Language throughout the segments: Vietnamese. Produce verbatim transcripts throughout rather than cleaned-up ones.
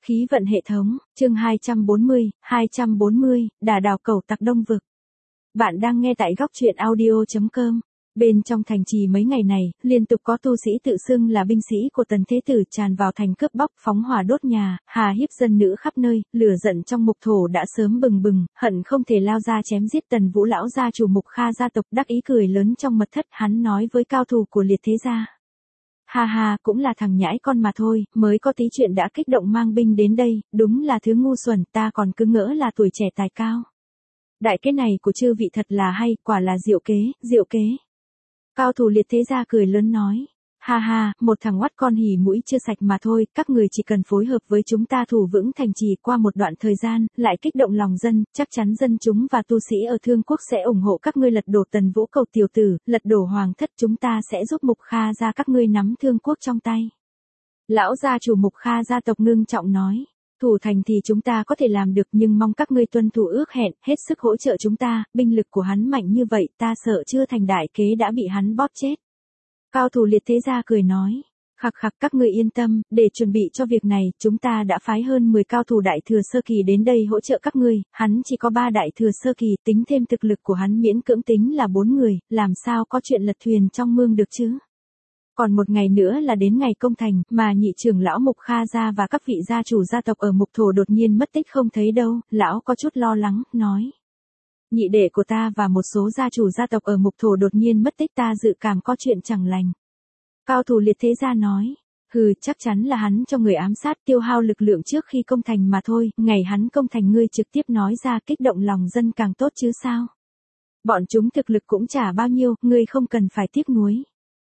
Khí vận hệ thống, chương hai trăm bốn mươi, hai trăm bốn mươi, đả đảo cẩu tặc Đông Vực. Bạn đang nghe tại góc truyện audio chấm com. Bên trong thành trì mấy ngày này, liên tục có tu sĩ tự xưng là binh sĩ của Tần Thế Tử tràn vào thành cướp bóc, phóng hỏa đốt nhà, hà hiếp dân nữ khắp nơi, lửa giận trong Mục Thổ đã sớm bừng bừng, hận không thể lao ra chém giết Tần Vũ lão gia chủ Mục Kha gia tộc. Đắc ý cười lớn trong mật thất, hắn nói với cao thủ của liệt thế gia. Ha ha, cũng là thằng nhãi con mà thôi, mới có tí chuyện đã kích động mang binh đến đây, đúng là thứ ngu xuẩn, ta còn cứ ngỡ là tuổi trẻ tài cao. Đại kế này của chư vị thật là hay, quả là diệu kế, diệu kế. Cao thủ liệt thế gia cười lớn nói. Ha ha, một thằng oắt con hỉ mũi chưa sạch mà thôi, các người chỉ cần phối hợp với chúng ta thủ vững thành trì qua một đoạn thời gian, lại kích động lòng dân, chắc chắn dân chúng và tu sĩ ở Thương Quốc sẽ ủng hộ các ngươi lật đổ Tần Vũ cầu tiểu tử, lật đổ hoàng thất, chúng ta sẽ giúp Mục Kha gia các ngươi nắm Thương Quốc trong tay. Lão gia chủ Mục Kha gia tộc ngưng trọng nói. Thủ thành thì chúng ta có thể làm được, nhưng mong các ngươi tuân thủ ước hẹn, hết sức hỗ trợ chúng ta, binh lực của hắn mạnh như vậy, ta sợ chưa thành đại kế đã bị hắn bóp chết. Cao thủ liệt thế gia cười nói, khặc khặc, các ngươi yên tâm, để chuẩn bị cho việc này, chúng ta đã phái hơn mười cao thủ đại thừa sơ kỳ đến đây hỗ trợ các ngươi, hắn chỉ có ba đại thừa sơ kỳ, tính thêm thực lực của hắn miễn cưỡng tính là bốn người, làm sao có chuyện lật thuyền trong mương được chứ. Còn một ngày nữa là đến ngày công thành, mà nhị trưởng lão Mục Kha gia và các vị gia chủ gia tộc ở Mục Thổ đột nhiên mất tích không thấy đâu, lão có chút lo lắng, nói. Nhị đệ của ta và một số gia chủ gia tộc ở Mục Thổ đột nhiên mất tích, ta dự cảm có chuyện chẳng lành. Cao thủ liệt thế gia nói, hừ, chắc chắn là hắn cho người ám sát tiêu hao lực lượng trước khi công thành mà thôi, ngày hắn công thành ngươi trực tiếp nói ra kích động lòng dân càng tốt chứ sao. Bọn chúng thực lực cũng chả bao nhiêu, ngươi không cần phải tiếc nuối.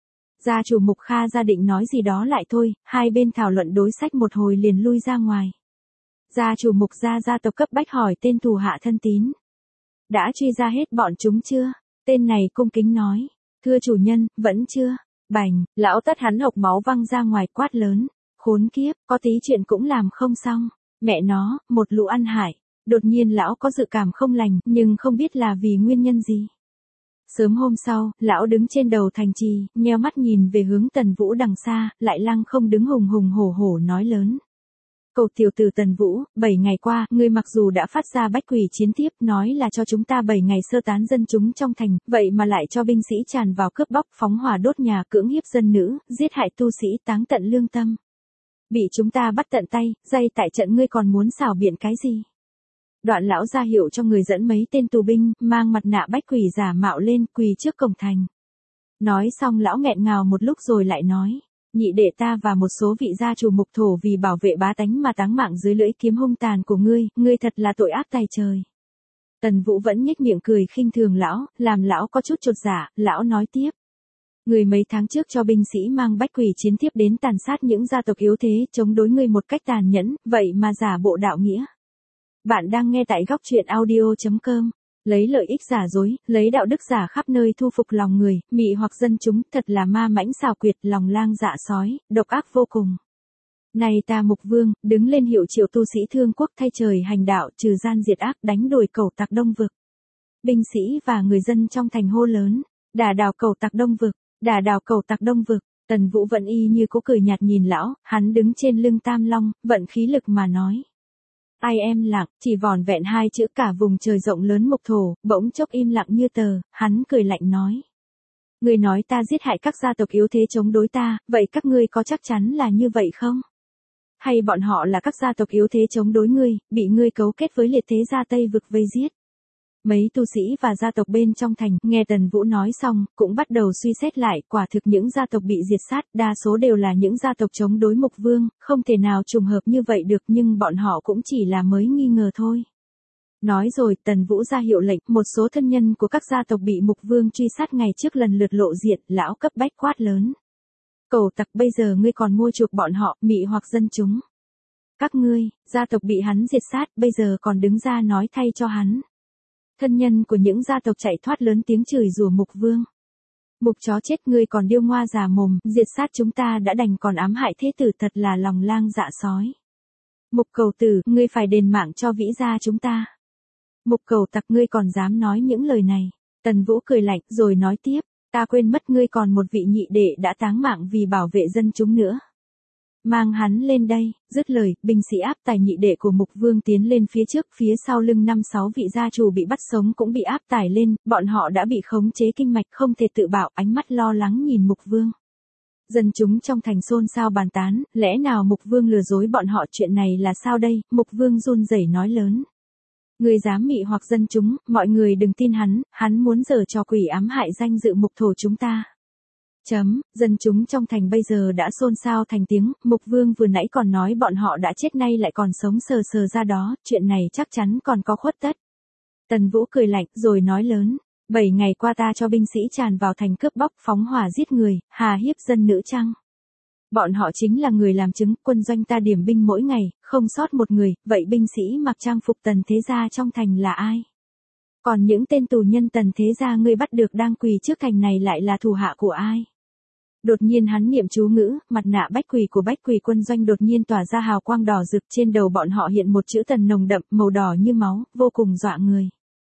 Gia chủ Mục Kha gia định nói gì đó lại thôi, hai bên thảo luận đối sách một hồi liền lui ra ngoài. Gia chủ Mục gia gia tộc cấp bách hỏi tên thủ hạ thân tín. Đã truy ra hết bọn chúng chưa? Tên này cung kính nói. Thưa chủ nhân, vẫn chưa. Bành, lão tất hắn hộc máu văng ra ngoài quát lớn. Khốn kiếp, có tí chuyện cũng làm không xong. Mẹ nó, một lũ ăn hại. Đột nhiên lão có dự cảm không lành, nhưng không biết là vì nguyên nhân gì. Sớm hôm sau, lão đứng trên đầu thành trì, nheo mắt nhìn về hướng Tần Vũ đằng xa, lại lăng không đứng hùng hùng hổ hổ nói lớn. Cầu tiểu tử Tần Vũ, bảy ngày qua, ngươi mặc dù đã phát ra bách quỷ chiến tiếp, nói là cho chúng ta bảy ngày sơ tán dân chúng trong thành, vậy mà lại cho binh sĩ tràn vào cướp bóc, phóng hỏa đốt nhà, cưỡng hiếp dân nữ, giết hại tu sĩ, táng tận lương tâm. Bị chúng ta bắt tận tay, dây tại trận, ngươi còn muốn xảo biện cái gì? Đoạn lão ra hiệu cho người dẫn mấy tên tù binh, mang mặt nạ bách quỷ giả mạo lên, quỳ trước cổng thành. Nói xong lão nghẹn ngào một lúc rồi lại nói, nhị đệ ta và một số vị gia chủ Mục Thổ vì bảo vệ bá tánh mà táng mạng dưới lưỡi kiếm hung tàn của ngươi, ngươi thật là tội ác tày trời. Tần Vũ vẫn nhếch miệng cười khinh thường lão, làm lão có chút chột dạ, lão nói tiếp. Người mấy tháng trước cho binh sĩ mang bách quỷ chiến tiếp đến tàn sát những gia tộc yếu thế, chống đối ngươi một cách tàn nhẫn, vậy mà giả bộ đạo nghĩa. Bạn đang nghe tại góc truyện audio chấm com. Lấy lợi ích giả dối, lấy đạo đức giả khắp nơi thu phục lòng người, mị hoặc dân chúng, thật là ma mãnh xảo quyệt, lòng lang dạ sói, độc ác vô cùng. Này ta Mục Vương, đứng lên hiệu triệu tu sĩ Thương Quốc thay trời hành đạo, trừ gian diệt ác, đánh đuổi cẩu tặc Đông Vực. Binh sĩ và người dân trong thành hô lớn, đả đảo cẩu tặc Đông Vực, đả đảo cẩu tặc Đông Vực. Tần Vũ vẫn y như cố cười nhạt nhìn lão, hắn đứng trên lưng Tam Long, vận khí lực mà nói. Ai em lặng, chỉ vỏn vẹn hai chữ, cả vùng trời rộng lớn Mục Thổ, bỗng chốc im lặng như tờ, hắn cười lạnh nói. Ngươi nói ta giết hại các gia tộc yếu thế chống đối ta, vậy các ngươi có chắc chắn là như vậy không? Hay bọn họ là các gia tộc yếu thế chống đối ngươi, bị ngươi cấu kết với liệt thế gia Tây Vực vây giết? Mấy tu sĩ và gia tộc bên trong thành, nghe Tần Vũ nói xong, cũng bắt đầu suy xét lại, quả thực những gia tộc bị diệt sát, đa số đều là những gia tộc chống đối Mục Vương, không thể nào trùng hợp như vậy được, nhưng bọn họ cũng chỉ là mới nghi ngờ thôi. Nói rồi, Tần Vũ ra hiệu lệnh, một số thân nhân của các gia tộc bị Mục Vương truy sát ngày trước lần lượt lộ diện, lão cấp bách quát lớn. Cẩu tặc, bây giờ ngươi còn mua chuộc bọn họ, mị hoặc dân chúng. Các ngươi, gia tộc bị hắn diệt sát, bây giờ còn đứng ra nói thay cho hắn. Thân nhân của những gia tộc chạy thoát lớn tiếng chửi rủa Mục Vương. Mục chó chết, ngươi còn điêu ngoa già mồm, diệt sát chúng ta đã đành còn ám hại thế tử, thật là lòng lang dạ sói. Mục cầu tử, ngươi phải đền mạng cho vĩ gia chúng ta. Mục cầu tặc, ngươi còn dám nói những lời này. Tần Vũ cười lạnh rồi nói tiếp, ta quên mất ngươi còn một vị nhị đệ đã táng mạng vì bảo vệ dân chúng nữa. Mang hắn lên đây, dứt lời, binh sĩ áp tài nhị đệ của Mục Vương tiến lên phía trước, phía sau lưng năm sáu vị gia chủ bị bắt sống cũng bị áp tải lên, bọn họ đã bị khống chế kinh mạch không thể tự bảo, ánh mắt lo lắng nhìn Mục Vương. Dân chúng trong thành xôn xao bàn tán, lẽ nào Mục Vương lừa dối bọn họ, chuyện này là sao đây? Mục Vương run rẩy nói lớn. Người dám mị hoặc dân chúng, mọi người đừng tin hắn, hắn muốn giở trò quỷ ám hại danh dự Mục thổ chúng ta. Chấm, dân chúng trong thành bây giờ đã xôn xao thành tiếng, Mục Vương vừa nãy còn nói bọn họ đã chết nay lại còn sống sờ sờ ra đó, chuyện này chắc chắn còn có khuất tất. Tần Vũ cười lạnh rồi nói lớn, bảy ngày qua ta cho binh sĩ tràn vào thành cướp bóc phóng hỏa giết người, hà hiếp dân nữ chăng? Bọn họ chính là người làm chứng, quân doanh ta điểm binh mỗi ngày, không sót một người, vậy binh sĩ mặc trang phục Tần thế gia trong thành là ai? Còn những tên tù nhân Tần thế gia ngươi bắt được đang quỳ trước thành này lại là thủ hạ của ai? Đột nhiên hắn niệm chú ngữ, mặt nạ bách quỳ của bách quỳ quân doanh đột nhiên tỏa ra hào quang đỏ rực, trên đầu bọn họ hiện một chữ Tần nồng đậm, màu đỏ như máu, vô cùng dọa người.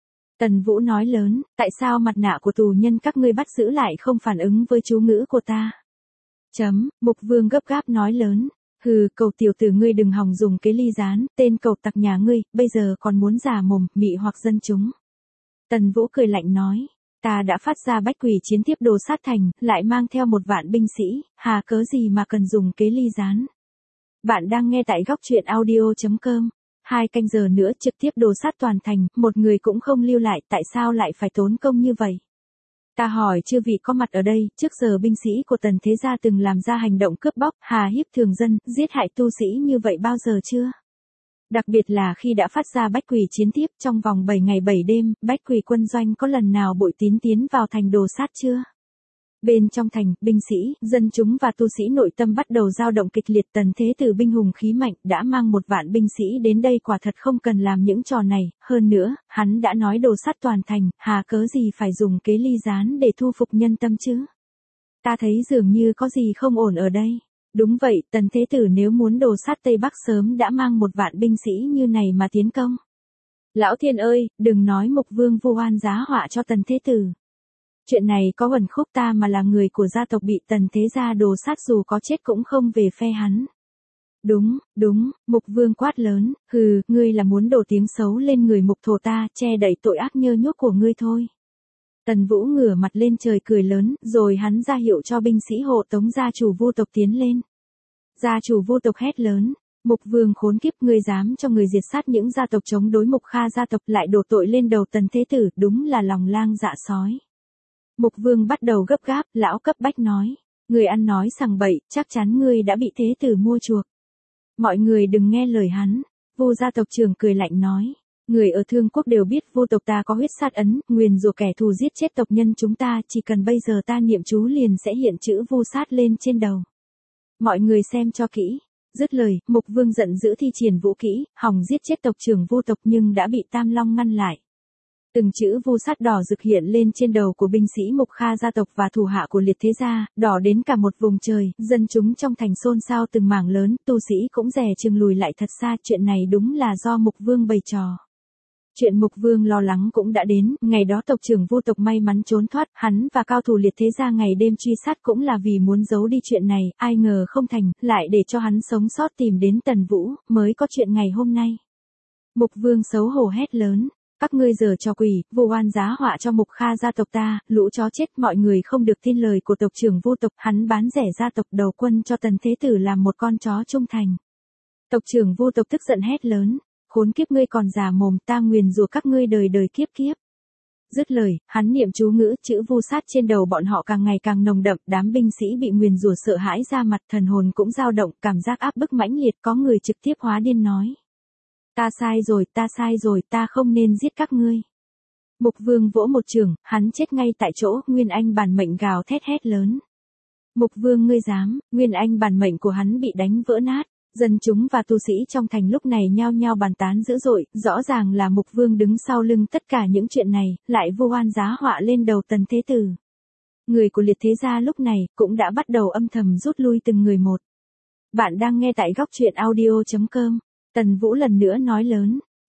Tần Vũ nói lớn, tại sao mặt nạ của tù nhân các ngươi bắt giữ lại không phản ứng với chú ngữ của ta? Chấm, Mục Vương gấp gáp nói lớn, hừ, cầu tiểu tử ngươi đừng hòng dùng cái ly gián, tên cầu tặc nhà ngươi, bây giờ còn muốn giả mồm, mị hoặc dân chúng. Tần Vũ cười lạnh nói, ta đã phát ra bách quỷ chiến tiếp đồ sát thành, lại mang theo một vạn binh sĩ, hà cớ gì mà cần dùng kế ly gián. Bạn đang nghe tại góc truyện audio chấm com. Hai canh giờ nữa trực tiếp đồ sát toàn thành, một người cũng không lưu lại, tại sao lại phải tốn công như vậy? Ta hỏi chư vị có mặt ở đây, trước giờ binh sĩ của Tần thế gia từng làm ra hành động cướp bóc, hà hiếp thường dân, giết hại tu sĩ như vậy bao giờ chưa? Đặc biệt là khi đã phát ra bách quỷ chiến tiếp trong vòng bảy ngày bảy đêm, bách quỷ quân doanh có lần nào bội tín tiến vào thành đồ sát chưa? Bên trong thành, binh sĩ, dân chúng và tu sĩ nội tâm bắt đầu dao động kịch liệt. Tần thế tử binh hùng khí mạnh đã mang một vạn binh sĩ đến đây, quả thật không cần làm những trò này, hơn nữa, hắn đã nói đồ sát toàn thành, hà cớ gì phải dùng kế ly gián để thu phục nhân tâm chứ? Ta thấy dường như có gì không ổn ở đây. Đúng vậy, Tần thế tử nếu muốn đồ sát Tây Bắc sớm đã mang một vạn binh sĩ như này mà tiến công. Lão thiên ơi, đừng nói Mục Vương vu oan giá họa cho Tần thế tử. Chuyện này có uẩn khúc, ta mà là người của gia tộc bị Tần thế gia đồ sát dù có chết cũng không về phe hắn. Đúng, đúng, Mục Vương quát lớn, hừ, ngươi là muốn đổ tiếng xấu lên người Mục thổ ta, che đậy tội ác nhơ nhuốc của ngươi thôi. Tần Vũ ngửa mặt lên trời cười lớn, rồi hắn ra hiệu cho binh sĩ hộ tống gia chủ Vu tộc tiến lên. Gia chủ Vu tộc hét lớn, Mục Vương khốn kiếp, ngươi dám cho người diệt sát những gia tộc chống đối Mục Kha gia tộc, lại đổ tội lên đầu Tần thế tử, đúng là lòng lang dạ sói. Mục Vương bắt đầu gấp gáp, lão cấp bách nói, người ăn nói sằng bậy, chắc chắn ngươi đã bị thế tử mua chuộc. Mọi người đừng nghe lời hắn. Vu gia tộc trưởng cười lạnh nói, người ở Thương Quốc đều biết Vu tộc ta có huyết sát ấn, nguyền rủa kẻ thù giết chết tộc nhân chúng ta, chỉ cần bây giờ ta niệm chú liền sẽ hiện chữ Vu sát lên trên đầu. Mọi người xem cho kỹ. Dứt lời, Mục Vương giận dữ thi triển vũ kỹ, hòng giết chết tộc trưởng Vu tộc nhưng đã bị Tam Long ngăn lại. Từng chữ Vu sát đỏ rực hiện lên trên đầu của binh sĩ Mục Kha gia tộc và thủ hạ của Liệt thế gia, đỏ đến cả một vùng trời, dân chúng trong thành xôn xao từng mảng lớn, tu sĩ cũng dè chừng lùi lại thật xa, chuyện này đúng là do Mục Vương bày trò. Chuyện Mục Vương lo lắng cũng đã đến, ngày đó tộc trưởng Vu tộc may mắn trốn thoát, hắn và cao thủ Liệt thế gia ngày đêm truy sát cũng là vì muốn giấu đi chuyện này, ai ngờ không thành, lại để cho hắn sống sót tìm đến Tần Vũ, mới có chuyện ngày hôm nay. Mục Vương xấu hổ hét lớn, các ngươi giở trò quỷ, vu oan giá họa cho Mục Kha gia tộc ta, lũ chó chết, mọi người không được tin lời của tộc trưởng Vu tộc, hắn bán rẻ gia tộc đầu quân cho Tần thế tử làm một con chó trung thành. Tộc trưởng Vu tộc tức giận hét lớn, khốn kiếp, ngươi còn già mồm, ta nguyền rủa các ngươi đời đời kiếp kiếp. Dứt lời, hắn niệm chú ngữ, chữ Vu sát trên đầu bọn họ càng ngày càng nồng đậm, đám binh sĩ bị nguyền rủa sợ hãi ra mặt, thần hồn cũng dao động, cảm giác áp bức mãnh liệt, có người trực tiếp hóa điên nói. Ta sai rồi, ta sai rồi, ta không nên giết các ngươi. Mục Vương vỗ một chưởng, hắn chết ngay tại chỗ, Nguyên Anh bản mệnh gào thét hét lớn. Mục Vương ngươi dám, Nguyên Anh bản mệnh của hắn bị đánh vỡ nát. Dân chúng và tu sĩ trong thành lúc này nhao nhao bàn tán dữ dội, rõ ràng là Mục Vương đứng sau lưng tất cả những chuyện này, lại vu oan giá họa lên đầu Tần thế tử. Người của Liệt thế gia lúc này cũng đã bắt đầu âm thầm rút lui từng người một. Bạn đang nghe tại góc truyện audio chấm com. Tần Vũ lần nữa nói lớn,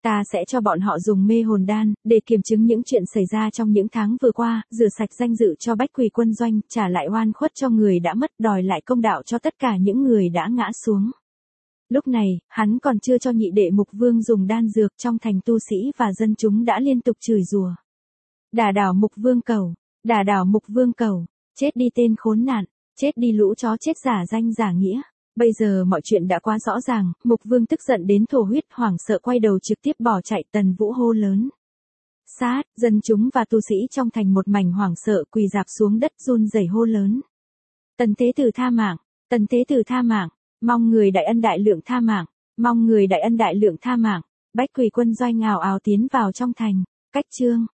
Ta sẽ cho bọn họ dùng mê hồn đan, để kiểm chứng những chuyện xảy ra trong những tháng vừa qua, rửa sạch danh dự cho Bách Quỳ Quân Doanh, trả lại oan khuất cho người đã mất, đòi lại công đạo cho tất cả những người đã ngã xuống. Lúc này, hắn còn chưa cho nhị đệ Mục Vương dùng đan dược, trong thành tu sĩ và dân chúng đã liên tục chửi rủa. Đả đảo Mục Vương cầu, đả đảo Mục Vương cầu, chết đi tên khốn nạn, chết đi lũ chó chết giả danh giả nghĩa. Bây giờ mọi chuyện đã quá rõ ràng, Mục Vương tức giận đến thổ huyết, hoảng sợ quay đầu trực tiếp bỏ chạy. Tần Vũ hô lớn. Sát, dân chúng và tu sĩ trong thành một mảnh hoảng sợ quỳ rạp xuống đất run rẩy hô lớn. Tần Thế Tử tha mạng, Tần Thế Tử tha mạng, mong người đại ân đại lượng tha mạng, mong người đại ân đại lượng tha mạng. Bách Quỳ Quân Doanh ào ào tiến vào trong thành. Cách chương